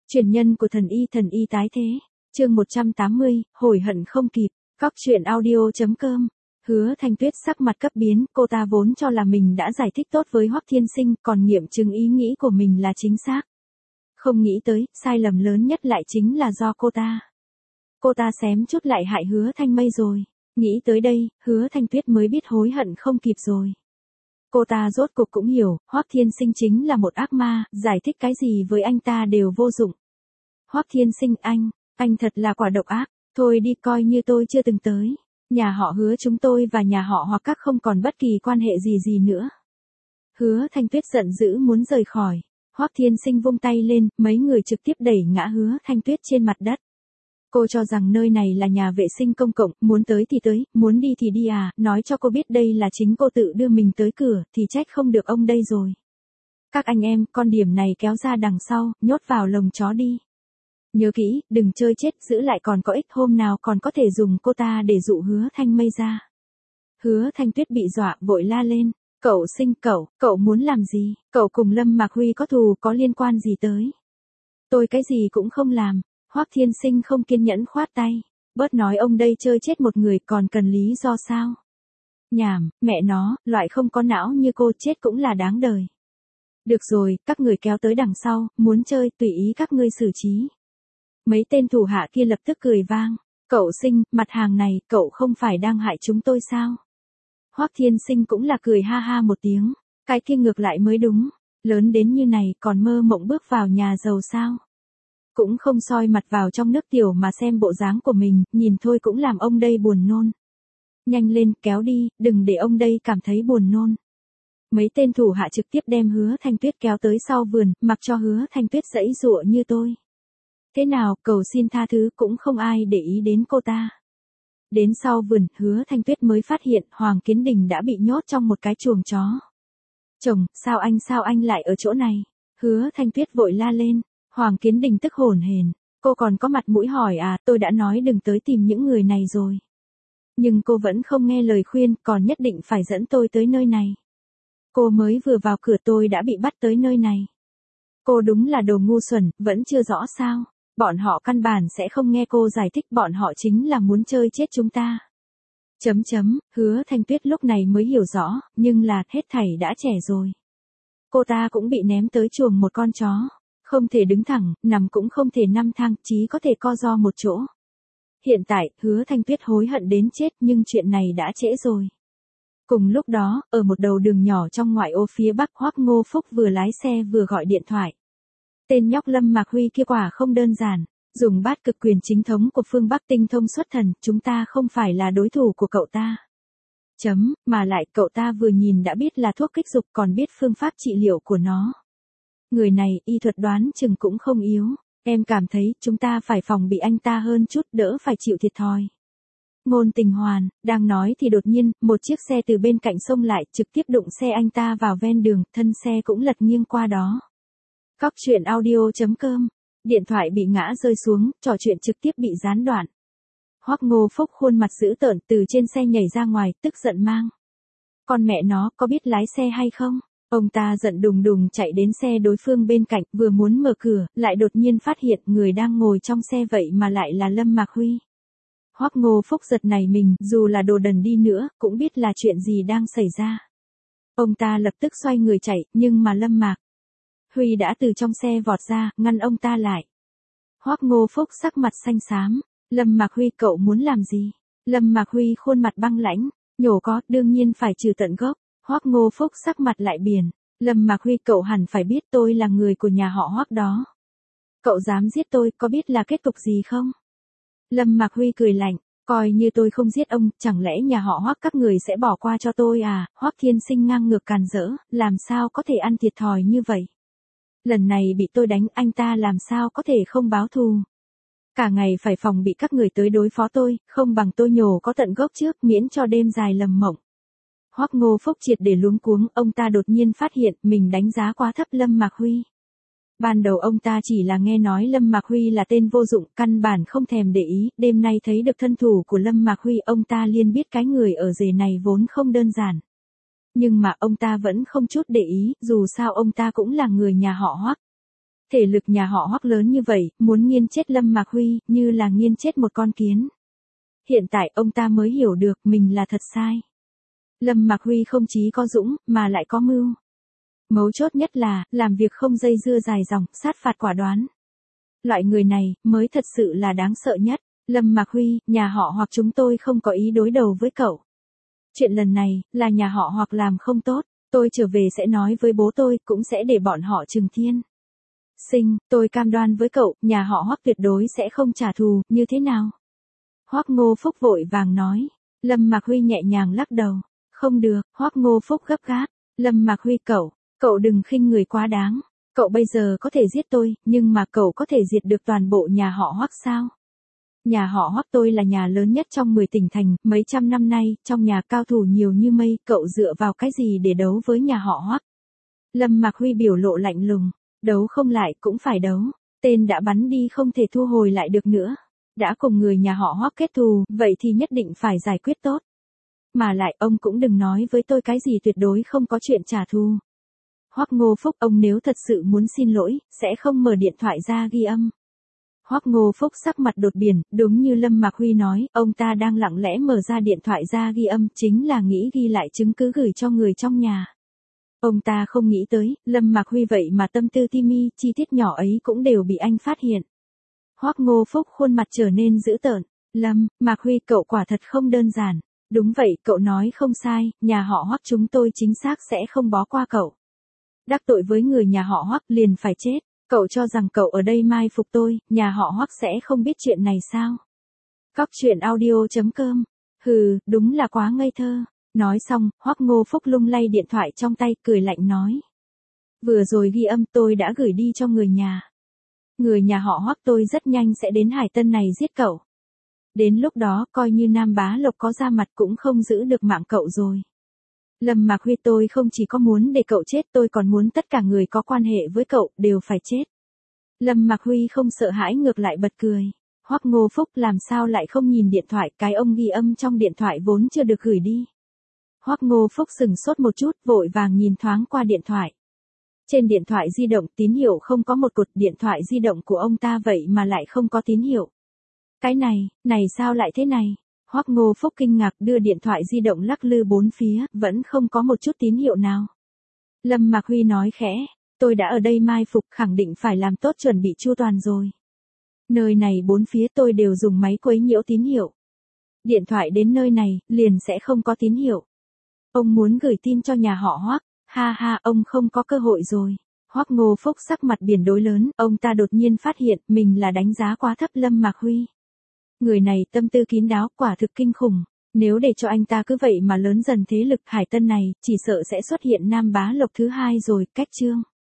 Truyền nhân của thần y tái thế. Chương 180, hồi hận không kịp. Góc truyện audio.com. Hứa Thanh Tuyết sắc mặt cấp biến, cô ta vốn cho là mình đã giải thích tốt với Hoắc Thiên Sinh, còn nghiệm chứng ý nghĩ của mình là chính xác. Không nghĩ tới, sai lầm lớn nhất lại chính là do cô ta. Cô ta xém chút lại hại Hứa Thanh Mây rồi. Nghĩ tới đây, Hứa Thanh Tuyết mới biết hối hận không kịp rồi. Cô ta rốt cuộc cũng hiểu, Hoắc Thiên Sinh chính là một ác ma, giải thích cái gì với anh ta đều vô dụng. Hoắc Thiên Sinh, anh thật là quả độc ác, thôi đi coi như tôi chưa từng tới. Nhà họ Hứa chúng tôi và nhà họ Hoắc các không còn bất kỳ quan hệ gì nữa. Hứa Thanh Tuyết giận dữ muốn rời khỏi. Hoắc Thiên Sinh vung tay lên, mấy người trực tiếp đẩy ngã Hứa Thanh Tuyết trên mặt đất. Cô cho rằng nơi này là nhà vệ sinh công cộng, muốn tới thì tới, muốn đi thì đi à, nói cho cô biết đây là chính cô tự đưa mình tới cửa, thì trách không được ông đây rồi. Các anh em, con điểm này kéo ra đằng sau, nhốt vào lồng chó đi. Nhớ kỹ, đừng chơi chết, giữ lại còn có ích, hôm nào còn có thể dùng cô ta để dụ Hứa Thanh Mây ra. Hứa Thanh Tuyết bị dọa, vội la lên. Cậu Sinh, cậu muốn làm gì? Cậu cùng Lâm Mạc Huy có thù, có liên quan gì tới? Tôi cái gì cũng không làm. Hoắc Thiên Sinh không kiên nhẫn khoát tay. Bớt nói ông đây chơi chết một người còn cần lý do sao? Nhảm, mẹ nó, loại không có não như cô chết cũng là đáng đời. Được rồi, các người kéo tới đằng sau, muốn chơi, tùy ý các ngươi xử trí. Mấy tên thủ hạ kia lập tức cười vang. Cậu Sinh, mặt hàng này, cậu không phải đang hại chúng tôi sao? Hoắc Thiên Sinh cũng là cười ha ha một tiếng. Cái kia ngược lại mới đúng. Lớn đến như này còn mơ mộng bước vào nhà giàu sao? Cũng không soi mặt vào trong nước tiểu mà xem bộ dáng của mình, nhìn thôi cũng làm ông đây buồn nôn. Nhanh lên, kéo đi, đừng để ông đây cảm thấy buồn nôn. Mấy tên thủ hạ trực tiếp đem Hứa Thanh Tuyết kéo tới sau vườn, mặc cho Hứa Thanh Tuyết giãy giụa như tôi. Thế nào, cầu xin tha thứ cũng không ai để ý đến cô ta. Đến sau vườn, Hứa Thanh Tuyết mới phát hiện Hoàng Kiến Đình đã bị nhốt trong một cái chuồng chó. Chồng, sao anh lại ở chỗ này? Hứa Thanh Tuyết vội la lên. Hoàng Kiến Đình tức hổn hển. Cô còn có mặt mũi hỏi à, tôi đã nói đừng tới tìm những người này rồi. Nhưng cô vẫn không nghe lời khuyên, còn nhất định phải dẫn tôi tới nơi này. Cô mới vừa vào cửa tôi đã bị bắt tới nơi này. Cô đúng là đồ ngu xuẩn, vẫn chưa rõ sao. Bọn họ căn bản sẽ không nghe cô giải thích, bọn họ chính là muốn chơi chết chúng ta. Hứa Thanh Tuyết lúc này mới hiểu rõ, nhưng là hết thảy đã trẻ rồi. Cô ta cũng bị ném tới chuồng một con chó. Không thể đứng thẳng, nằm cũng không thể nằm thang, chỉ có thể co ro một chỗ. Hiện tại, Hứa Thanh Tuyết hối hận đến chết nhưng chuyện này đã trễ rồi. Cùng lúc đó, ở một đầu đường nhỏ trong ngoại ô phía bắc, Hoắc Ngô Phúc vừa lái xe vừa gọi điện thoại. Tên nhóc Lâm Mạc Huy kia quả không đơn giản, dùng bát cực quyền chính thống của phương Bắc tinh thông xuất thần, chúng ta không phải là đối thủ của cậu ta. Mà lại cậu ta vừa nhìn đã biết là thuốc kích dục còn biết phương pháp trị liệu của nó. Người này, y thuật đoán chừng cũng không yếu. Em cảm thấy chúng ta phải phòng bị anh ta hơn chút, đỡ phải chịu thiệt thòi. Ngôn Tình Hoàn, đang nói thì đột nhiên, một chiếc xe từ bên cạnh xông lại, trực tiếp đụng xe anh ta vào ven đường, thân xe cũng lật nghiêng qua đó. Góc truyện audio.com. Điện thoại bị ngã rơi xuống, trò chuyện trực tiếp bị gián đoạn. Hoắc Ngô Phúc khuôn mặt dữ tợn từ trên xe nhảy ra ngoài, tức giận mang. Con mẹ nó, có biết lái xe hay không? Ông ta giận đùng đùng chạy đến xe đối phương bên cạnh, vừa muốn mở cửa, lại đột nhiên phát hiện người đang ngồi trong xe vậy mà lại là Lâm Mạc Huy. Hoắc Ngô Phúc giật nảy mình, dù là đồ đần đi nữa, cũng biết là chuyện gì đang xảy ra. Ông ta lập tức xoay người chạy, nhưng mà Lâm Mạc Huy đã từ trong xe vọt ra, ngăn ông ta lại. Hoắc Ngô Phúc sắc mặt xanh xám. Lâm Mạc Huy, cậu muốn làm gì? Lâm Mạc Huy khuôn mặt băng lãnh. Nhổ có, đương nhiên phải trừ tận gốc. Hoắc Ngô Phúc sắc mặt lại biển. Lâm Mạc Huy, cậu hẳn phải biết tôi là người của nhà họ Hoắc đó. Cậu dám giết tôi, có biết là kết cục gì không? Lâm Mạc Huy cười lạnh. Coi như tôi không giết ông, chẳng lẽ nhà họ Hoắc các người sẽ bỏ qua cho tôi à? Hoắc Thiên Sinh ngang ngược càn rỡ, làm sao có thể ăn thiệt thòi như vậy? Lần này bị tôi đánh, anh ta làm sao có thể không báo thù? Cả ngày phải phòng bị các người tới đối phó tôi, không bằng tôi nhổ có tận gốc trước, miễn cho đêm dài lầm mộng. Hoắc Ngô Phúc triệt để luống cuống, ông ta đột nhiên phát hiện mình đánh giá quá thấp Lâm Mạc Huy. Ban đầu ông ta chỉ là nghe nói Lâm Mạc Huy là tên vô dụng, căn bản không thèm để ý, đêm nay thấy được thân thủ của Lâm Mạc Huy, ông ta liền biết cái người ở rể này vốn không đơn giản. Nhưng mà ông ta vẫn không chút để ý, dù sao ông ta cũng là người nhà họ Hoắc. Thể lực nhà họ Hoắc lớn như vậy, muốn nghiền chết Lâm Mạc Huy, như là nghiền chết một con kiến. Hiện tại ông ta mới hiểu được mình là thật sai. Lâm Mạc Huy không chí có dũng, mà lại có mưu. Mấu chốt nhất là, làm việc không dây dưa dài dòng, sát phạt quả đoán. Loại người này, mới thật sự là đáng sợ nhất. Lâm Mạc Huy, nhà họ Hoắc chúng tôi không có ý đối đầu với cậu. Chuyện lần này, là nhà họ Hoắc làm không tốt, tôi trở về sẽ nói với bố tôi, cũng sẽ để bọn họ trừng thiên. Sinh, tôi cam đoan với cậu, nhà họ Hoắc tuyệt đối sẽ không trả thù, như thế nào? Hoắc Ngô Phúc vội vàng nói. Lâm Mạc Huy nhẹ nhàng lắc đầu. Không được, Hoắc Ngô Phúc gấp gáp. Lâm Mạc Huy cậu đừng khinh người quá đáng. Cậu bây giờ có thể giết tôi, nhưng mà cậu có thể diệt được toàn bộ nhà họ Hoắc sao? Nhà họ Hoắc tôi là nhà lớn nhất trong 10 tỉnh thành, mấy trăm năm nay, trong nhà cao thủ nhiều như mây, cậu dựa vào cái gì để đấu với nhà họ Hoắc? Lâm Mạc Huy biểu lộ lạnh lùng. Đấu không lại cũng phải đấu. Tên đã bắn đi không thể thu hồi lại được nữa. Đã cùng người nhà họ Hoắc kết thù, vậy thì nhất định phải giải quyết tốt. Mà lại ông cũng đừng nói với tôi cái gì tuyệt đối không có chuyện trả thù. Hoắc Ngô Phúc, ông nếu thật sự muốn xin lỗi, sẽ không mở điện thoại ra ghi âm. Hoắc Ngô Phúc sắc mặt đột biến, đúng như Lâm Mạc Huy nói, ông ta đang lặng lẽ mở ra điện thoại ra ghi âm, chính là nghĩ ghi lại chứng cứ gửi cho người trong nhà. Ông ta không nghĩ tới, Lâm Mạc Huy vậy mà tâm tư ti mi, chi tiết nhỏ ấy cũng đều bị anh phát hiện. Hoắc Ngô Phúc khuôn mặt trở nên dữ tợn. Lâm Mạc Huy, cậu quả thật không đơn giản. Đúng vậy, cậu nói không sai, nhà họ Hoắc chúng tôi chính xác sẽ không bó qua cậu. Đắc tội với người nhà họ Hoắc liền phải chết. Cậu cho rằng cậu ở đây mai phục tôi, nhà họ Hoắc sẽ không biết chuyện này sao? Cóc truyện audio.com. Hừ, đúng là quá ngây thơ. Nói xong, Hoắc Ngô Phúc lung lay điện thoại trong tay, cười lạnh nói. Vừa rồi ghi âm tôi đã gửi đi cho người nhà. Người nhà họ Hoắc tôi rất nhanh sẽ đến Hải Tân này giết cậu. Đến lúc đó, coi như Nam Bá Lộc có ra mặt cũng không giữ được mạng cậu rồi. Lâm Mạc Huy, tôi không chỉ có muốn để cậu chết, tôi còn muốn tất cả người có quan hệ với cậu đều phải chết. Lâm Mạc Huy không sợ hãi, ngược lại bật cười. Hoắc Ngô Phúc làm sao lại không nhìn điện thoại, cái ông ghi âm trong điện thoại vốn chưa được gửi đi. Hoắc Ngô Phúc sừng sốt một chút, vội vàng nhìn thoáng qua điện thoại. Trên điện thoại di động tín hiệu không có một cột, điện thoại di động của ông ta vậy mà lại không có tín hiệu. Cái này sao lại thế này? Hoắc Ngô Phúc kinh ngạc đưa điện thoại di động lắc lư bốn phía, vẫn không có một chút tín hiệu nào. Lâm Mạc Huy nói khẽ, tôi đã ở đây mai phục, khẳng định phải làm tốt chuẩn bị chu toàn rồi. Nơi này bốn phía tôi đều dùng máy quấy nhiễu tín hiệu. Điện thoại đến nơi này, liền sẽ không có tín hiệu. Ông muốn gửi tin cho nhà họ Hoắc, ha ha, ông không có cơ hội rồi. Hoắc Ngô Phúc sắc mặt biển đối lớn, ông ta đột nhiên phát hiện mình là đánh giá quá thấp Lâm Mạc Huy. Người này tâm tư kín đáo, quả thực kinh khủng. Nếu để cho anh ta cứ vậy mà lớn dần thế lực Hải Tân này, chỉ sợ sẽ xuất hiện Nam Bá Lộc thứ hai rồi, cách chương.